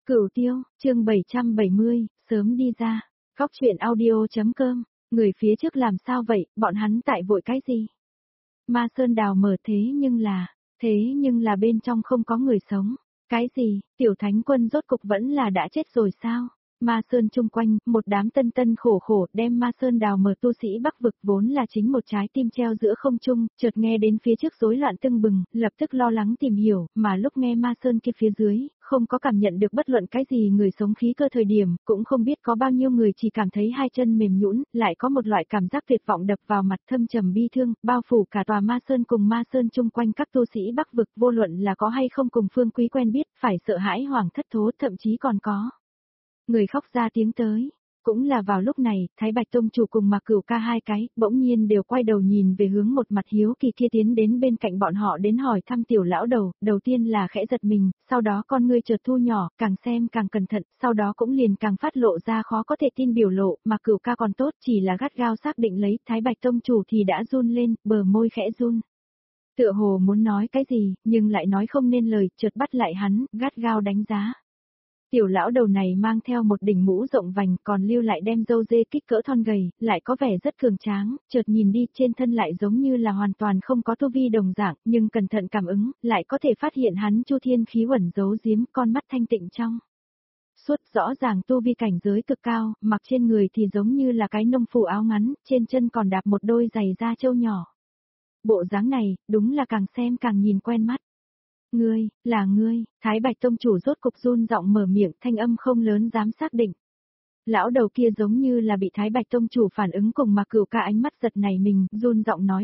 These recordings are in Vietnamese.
Cửu Tiêu, chương 770, sớm đi ra. Góc chuyện audio.com, người phía trước làm sao vậy, bọn hắn tại vội cái gì? Ma Sơn đào mở thế nhưng là bên trong không có người sống. Cái gì, tiểu thánh quân rốt cục vẫn là đã chết rồi sao? Ma Sơn chung quanh, một đám tân tân khổ khổ đem Ma Sơn đào mở tu sĩ Bắc vực vốn là chính một trái tim treo giữa không trung, chợt nghe đến phía trước rối loạn tưng bừng, lập tức lo lắng tìm hiểu, mà lúc nghe Ma Sơn kia phía dưới, không có cảm nhận được bất luận cái gì người sống khí cơ thời điểm, cũng không biết có bao nhiêu người chỉ cảm thấy hai chân mềm nhũn, lại có một loại cảm giác tuyệt vọng đập vào mặt thâm trầm bi thương, bao phủ cả tòa Ma Sơn cùng Ma Sơn chung quanh các tu sĩ Bắc vực, vô luận là có hay không cùng Phương Quý quen biết, phải sợ hãi hoảng thất thố, thậm chí còn có người khóc ra tiếng tới. Cũng là vào lúc này, Thái Bạch Tông chủ cùng Mạc Cửu Ca hai cái, bỗng nhiên đều quay đầu nhìn về hướng một mặt hiếu kỳ kia tiến đến bên cạnh bọn họ đến hỏi thăm tiểu lão đầu tiên là khẽ giật mình, sau đó con ngươi chợt thu nhỏ, càng xem càng cẩn thận, sau đó cũng liền càng phát lộ ra khó có thể tin biểu lộ, Mạc Cửu Ca còn tốt, chỉ là gắt gao xác định lấy, Thái Bạch Tông chủ thì đã run lên, bờ môi khẽ run. Tựa hồ muốn nói cái gì, nhưng lại nói không nên lời, chợt bắt lại hắn, gắt gao đánh giá. Tiểu lão đầu này mang theo một đỉnh mũ rộng vành còn lưu lại đem râu dê kích cỡ thon gầy, lại có vẻ rất cường tráng, chợt nhìn đi trên thân lại giống như là hoàn toàn không có tu vi đồng dạng, nhưng cẩn thận cảm ứng, lại có thể phát hiện hắn chu thiên khí uẩn giấu giếm con mắt thanh tịnh trong. Suốt rõ ràng tu vi cảnh giới cực cao, mặc trên người thì giống như là cái nông phụ áo ngắn, trên chân còn đạp một đôi giày da trâu nhỏ. Bộ dáng này, đúng là càng xem càng nhìn quen mắt. Ngươi, là ngươi, Thái Bạch Tông chủ rốt cục run giọng mở miệng, thanh âm không lớn dám xác định. Lão đầu kia giống như là bị Thái Bạch Tông chủ phản ứng cùng Mạc Cửu Ca ánh mắt giật này mình, run giọng nói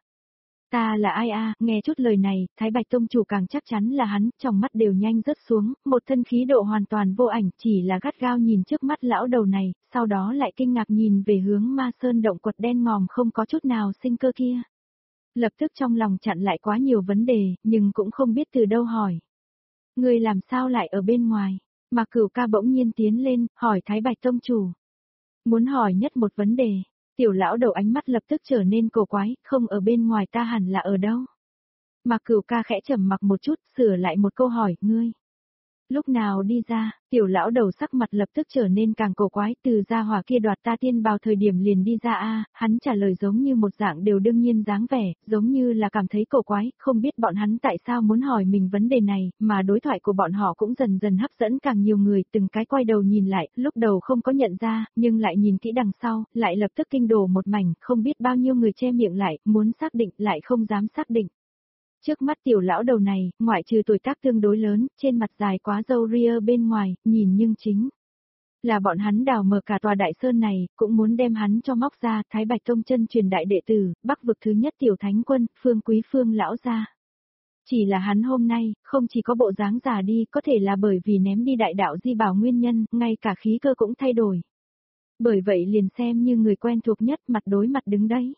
ta là ai a? Nghe chút lời này, Thái Bạch Tông chủ càng chắc chắn là hắn, trong mắt đều nhanh rớt xuống, một thân khí độ hoàn toàn vô ảnh, chỉ là gắt gao nhìn trước mắt lão đầu này, sau đó lại kinh ngạc nhìn về hướng Ma Sơn động quật đen ngòm không có chút nào sinh cơ kia. Lập tức trong lòng chặn lại quá nhiều vấn đề, nhưng cũng không biết từ đâu hỏi. Người làm sao lại ở bên ngoài? Mạc Cửu Ca bỗng nhiên tiến lên, hỏi Thái Bạch Tông chủ. Muốn hỏi nhất một vấn đề, tiểu lão đầu ánh mắt lập tức trở nên cổ quái, không ở bên ngoài ta hẳn là ở đâu? Mạc Cửu Ca khẽ trầm mặc một chút, sửa lại một câu hỏi, ngươi. Lúc nào đi ra, tiểu lão đầu sắc mặt lập tức trở nên càng cổ quái, từ gia hỏa kia đoạt ta tiên bào thời điểm liền đi ra a, hắn trả lời giống như một dạng đều đương nhiên dáng vẻ, giống như là cảm thấy cổ quái, không biết bọn hắn tại sao muốn hỏi mình vấn đề này, mà đối thoại của bọn họ cũng dần dần hấp dẫn càng nhiều người, từng cái quay đầu nhìn lại, lúc đầu không có nhận ra, nhưng lại nhìn kỹ đằng sau, lại lập tức kinh đổ một mảnh, không biết bao nhiêu người che miệng lại, muốn xác định lại không dám xác định. Trước mắt tiểu lão đầu này, ngoại trừ tuổi tác tương đối lớn, trên mặt dài quá râu ria bên ngoài, nhìn nhưng chính là bọn hắn đào mở cả tòa đại sơn này, cũng muốn đem hắn cho móc ra, Thái Bạch Tông chân truyền đại đệ tử, Bắc vực thứ nhất tiểu thánh quân, Phương Quý Phương lão gia. Chỉ là hắn hôm nay, không chỉ có bộ dáng già đi, có thể là bởi vì ném đi đại đạo di bảo nguyên nhân, ngay cả khí cơ cũng thay đổi. Bởi vậy liền xem như người quen thuộc nhất, mặt đối mặt đứng đấy.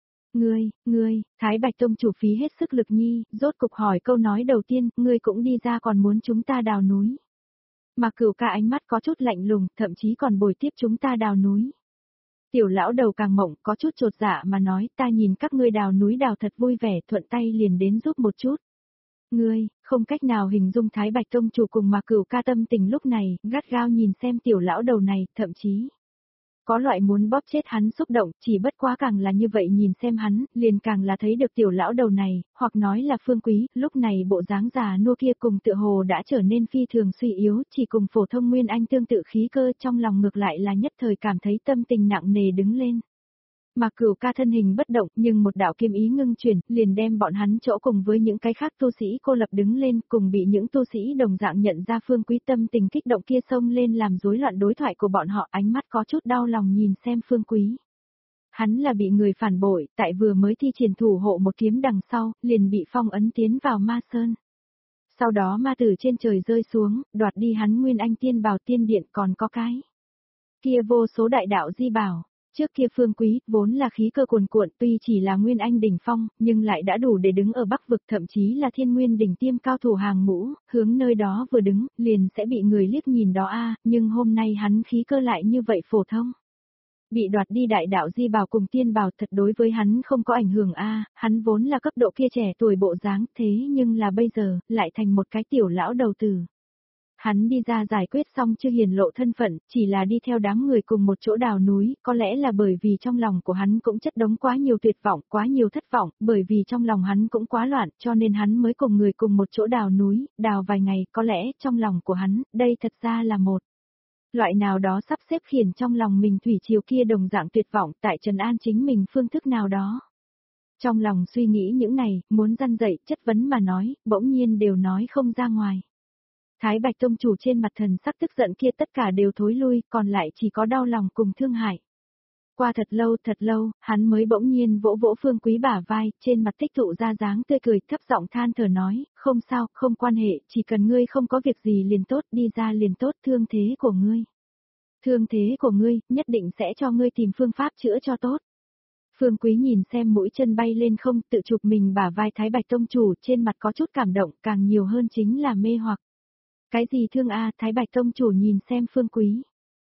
Ngươi, Thái Bạch Tông chủ phí hết sức lực nhi, rốt cục hỏi câu nói đầu tiên, ngươi cũng đi ra còn muốn chúng ta đào núi. Mạc Cửu Ca ánh mắt có chút lạnh lùng, thậm chí còn bồi tiếp chúng ta đào núi. Tiểu lão đầu càng mộng, có chút chột dạ mà nói, ta nhìn các ngươi đào núi đào thật vui vẻ, thuận tay liền đến giúp một chút. Ngươi, không cách nào hình dung Thái Bạch Tông chủ cùng Mạc Cửu Ca tâm tình lúc này, gắt gao nhìn xem tiểu lão đầu này, thậm chí có loại muốn bóp chết hắn xúc động, chỉ bất quá càng là như vậy nhìn xem hắn, liền càng là thấy được tiểu lão đầu này, hoặc nói là Phương Quý, lúc này bộ dáng già nua kia cùng tựa hồ đã trở nên phi thường suy yếu, chỉ cùng phổ thông Nguyên Anh tương tự khí cơ trong lòng ngược lại là nhất thời cảm thấy tâm tình nặng nề đứng lên. Mạc Cửu Ca thân hình bất động, nhưng một đạo kim ý ngưng chuyển, liền đem bọn hắn chỗ cùng với những cái khác tu sĩ cô lập đứng lên, cùng bị những tu sĩ đồng dạng nhận ra Phương Quý tâm tình kích động kia xông lên làm rối loạn đối thoại của bọn họ, ánh mắt có chút đau lòng nhìn xem Phương Quý. Hắn là bị người phản bội, tại vừa mới thi triển thủ hộ một kiếm đằng sau, liền bị phong ấn tiến vào Ma Sơn. Sau đó ma tử trên trời rơi xuống, đoạt đi hắn Nguyên Anh tiên bào tiên điện, còn có cái kia vô số đại đạo di bảo. Trước kia Phương Quý, vốn là khí cơ cuồn cuộn, tuy chỉ là Nguyên Anh đỉnh phong, nhưng lại đã đủ để đứng ở Bắc vực, thậm chí là Thiên Nguyên đỉnh tiêm cao thủ hàng ngũ, hướng nơi đó vừa đứng, liền sẽ bị người liếc nhìn đó a, nhưng hôm nay hắn khí cơ lại như vậy phổ thông. Bị đoạt đi đại đạo di bảo cùng tiên bảo thật đối với hắn không có ảnh hưởng a, hắn vốn là cấp độ kia trẻ tuổi bộ dáng, thế nhưng là bây giờ, lại thành một cái tiểu lão đầu tử. Hắn đi ra giải quyết xong chưa hiển lộ thân phận, chỉ là đi theo đám người cùng một chỗ đào núi, có lẽ là bởi vì trong lòng của hắn cũng chất đống quá nhiều tuyệt vọng, quá nhiều thất vọng, bởi vì trong lòng hắn cũng quá loạn, cho nên hắn mới cùng người cùng một chỗ đào núi, đào vài ngày, có lẽ trong lòng của hắn, đây thật ra là một loại nào đó sắp xếp khiển trong lòng mình thủy triều kia đồng dạng tuyệt vọng tại trấn an chính mình phương thức nào đó. Trong lòng suy nghĩ những này, muốn răn dậy, chất vấn mà nói, bỗng nhiên đều nói không ra ngoài. Thái Bạch Tông chủ trên mặt thần sắc tức giận kia tất cả đều thối lui, còn lại chỉ có đau lòng cùng thương hại. Qua thật lâu, hắn mới bỗng nhiên vỗ vỗ Phương Quý bả vai, trên mặt tích tụ ra dáng tươi cười, thấp giọng than thở nói, không sao, không quan hệ, chỉ cần ngươi không có việc gì liền tốt, đi ra liền tốt, thương thế của ngươi. Thương thế của ngươi, nhất định sẽ cho ngươi tìm phương pháp chữa cho tốt. Phương Quý nhìn xem mũi chân bay lên không, tự chụp mình bả vai Thái Bạch Tông chủ, trên mặt có chút cảm động, càng nhiều hơn chính là mê hoặc. Cái gì thương a? Thái Bạch Tông chủ nhìn xem Phương Quý.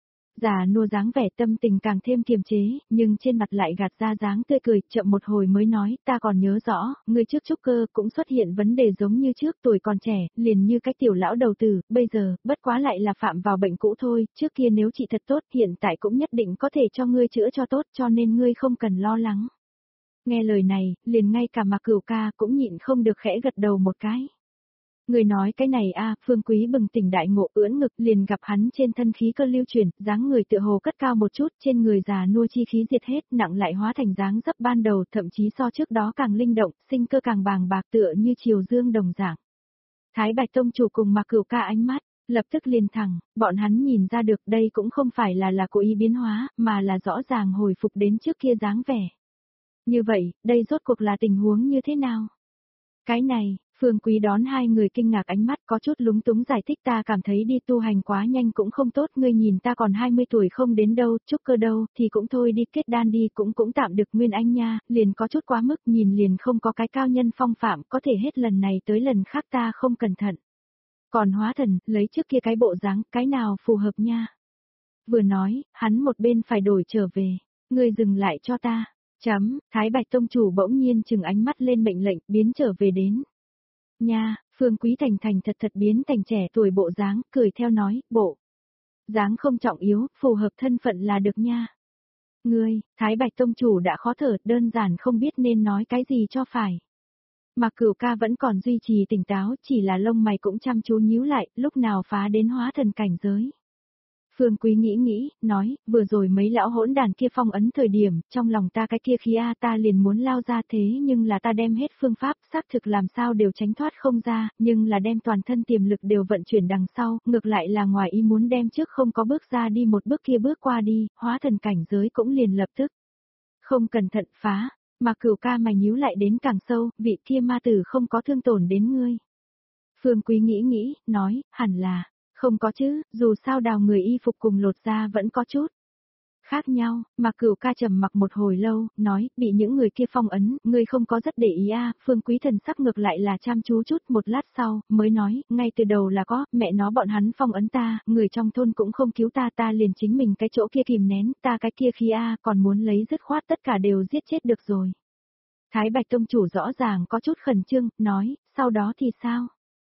Già nua dáng vẻ tâm tình càng thêm kiềm chế, nhưng trên mặt lại gạt ra dáng tươi cười, chậm một hồi mới nói, ta còn nhớ rõ, người trước trúc cơ cũng xuất hiện vấn đề giống như trước, tuổi còn trẻ, liền như cái tiểu lão đầu tử, bây giờ, bất quá lại là phạm vào bệnh cũ thôi, trước kia nếu trị thật tốt, hiện tại cũng nhất định có thể cho ngươi chữa cho tốt, cho nên ngươi không cần lo lắng. Nghe lời này, liền ngay cả Mạc Cửu ca cũng nhịn không được khẽ gật đầu một cái. Người nói cái này a, Phương Quý bừng tỉnh đại ngộ, ưỡn ngực, liền gặp hắn trên thân khí cơ lưu chuyển, dáng người tựa hồ cất cao một chút, trên người già nua chi khí diệt hết, nặng lại hóa thành dáng dấp ban đầu, thậm chí so trước đó càng linh động, sinh cơ càng bàng bạc tựa như chiều dương đồng dạng. Thái Bạch Tông chủ cùng Mạc Cửu ca ánh mắt lập tức liền thẳng, bọn hắn nhìn ra được đây cũng không phải là cố ý biến hóa, mà là rõ ràng hồi phục đến trước kia dáng vẻ. Như vậy, đây rốt cuộc là tình huống như thế nào? Cái này, Phương Quý đón hai người kinh ngạc ánh mắt có chút lúng túng giải thích, ta cảm thấy đi tu hành quá nhanh cũng không tốt, ngươi nhìn ta còn 20 tuổi không đến đâu, trúc cơ đâu, thì cũng thôi đi, kết đan đi cũng tạm được, Nguyên Anh nha, liền có chút quá mức, nhìn liền không có cái cao nhân phong phạm, có thể hết lần này tới lần khác ta không cẩn thận. Còn hóa thần, lấy trước kia cái bộ dáng, cái nào phù hợp nha. Vừa nói, hắn một bên phải đổi trở về, ngươi dừng lại cho ta. Thái Bạch Tông chủ bỗng nhiên chừng ánh mắt lên mệnh lệnh, biến trở về đến. Nha, Phương Quý thành thành thật thật biến thành trẻ tuổi bộ dáng, cười theo nói, bộ. Dáng không trọng yếu, phù hợp thân phận là được nha. Ngươi, Thái Bạch Tông chủ đã khó thở, đơn giản không biết nên nói cái gì cho phải. Mà Cửu ca vẫn còn duy trì tỉnh táo, chỉ là lông mày cũng chăm chú nhíu lại, lúc nào phá đến hóa thần cảnh giới. Phương Quý nghĩ, nói, vừa rồi mấy lão hỗn đàn kia phong ấn thời điểm, trong lòng ta cái kia khí a ta liền muốn lao ra thế nhưng là ta đem hết phương pháp, xác thực làm sao đều tránh thoát không ra, nhưng là đem toàn thân tiềm lực đều vận chuyển đằng sau, ngược lại là ngoài ý muốn đem trước không có bước ra đi một bước kia bước qua đi, hóa thần cảnh giới cũng liền lập tức. Không cẩn thận phá, mà Cửu ca mày nhíu lại đến càng sâu, vị kia ma tử không có thương tổn đến ngươi. Phương Quý nghĩ, nói, hẳn là. Không có chứ, dù sao đào người y phục cùng lột ra vẫn có chút khác nhau, mà Cửu ca trầm mặc một hồi lâu, nói, bị những người kia phong ấn, ngươi không có rất để ý a. Phương Quý thần sắc ngược lại là chăm chú chút, một lát sau, mới nói, ngay từ đầu là có, mẹ nó bọn hắn phong ấn ta, người trong thôn cũng không cứu ta, ta liền chính mình cái chỗ kia kìm nén, ta cái kia khí a, còn muốn lấy dứt khoát tất cả đều giết chết được rồi. Thái Bạch Tông chủ rõ ràng có chút khẩn trương, nói, sau đó thì sao?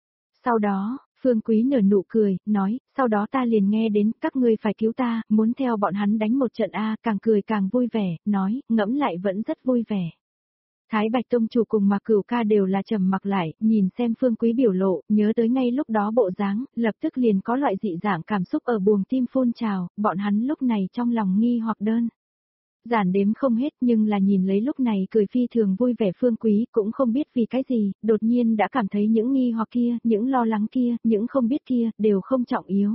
Sau đó, Phương Quý nở nụ cười, nói, sau đó ta liền nghe đến, các ngươi phải cứu ta, muốn theo bọn hắn đánh một trận a, càng cười càng vui vẻ, nói, ngẫm lại vẫn rất vui vẻ. Thái Bạch Tông chủ cùng Mạc Cửu ca đều là trầm mặc lại, nhìn xem Phương Quý biểu lộ, nhớ tới ngay lúc đó bộ dáng, lập tức liền có loại dị dạng cảm xúc ở buồng tim phun trào, bọn hắn lúc này trong lòng nghi hoặc đơn. Giản đếm không hết nhưng là nhìn lấy lúc này cười phi thường vui vẻ Phương Quý cũng không biết vì cái gì, đột nhiên đã cảm thấy những nghi hoặc kia, những lo lắng kia, những không biết kia, đều không trọng yếu.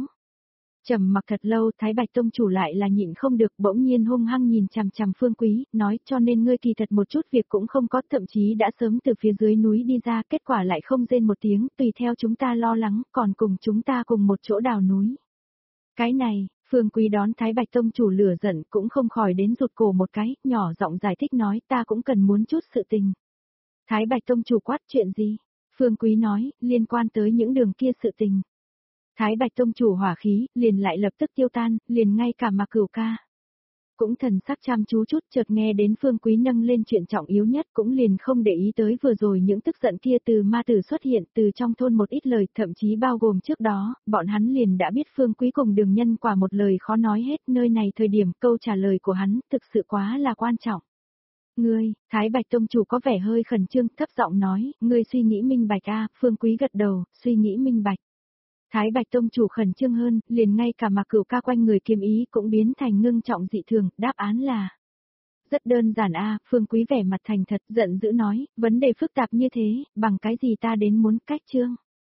Trầm mặc thật lâu Thái Bạch Tông chủ lại là nhịn không được bỗng nhiên hung hăng nhìn chằm chằm Phương Quý, nói cho nên ngươi kỳ thật một chút việc cũng không có, thậm chí đã sớm từ phía dưới núi đi ra, kết quả lại không rên một tiếng, tùy theo chúng ta lo lắng, còn cùng chúng ta cùng một chỗ đào núi. Cái này, Phương Quý đón Thái Bạch Tông chủ lửa giận cũng không khỏi đến rụt cổ một cái, nhỏ giọng giải thích nói ta cũng cần muốn chút sự tình. Thái Bạch Tông chủ quát chuyện gì? Phương Quý nói, liên quan tới những đường kia sự tình. Thái Bạch Tông chủ hỏa khí, liền lại lập tức tiêu tan, liền ngay cả Mạc Cửu ca. cũng thần sắc chăm chú chút, chợt nghe đến Phương Quý nâng lên chuyện trọng yếu nhất, cũng liền không để ý tới vừa rồi những tức giận kia từ ma tử xuất hiện từ trong thôn một ít lời, thậm chí bao gồm trước đó, bọn hắn liền đã biết Phương Quý cùng Đường Nhân quả một lời khó nói hết, nơi này thời điểm câu trả lời của hắn thực sự quá là quan trọng. Ngươi, Thái Bạch Tông chủ có vẻ hơi khẩn trương, thấp giọng nói, ngươi suy nghĩ minh bạch a, Phương Quý gật đầu, suy nghĩ minh bạch. Thái Bạch Tông chủ khẩn trương hơn, liền ngay cả Mạc Cửu ca quanh người kiếm ý cũng biến thành ngưng trọng dị thường, đáp án là rất đơn giản a, Phương Quý vẻ mặt thành thật, giận dữ nói, vấn đề phức tạp như thế, bằng cái gì ta đến muốn cách chương.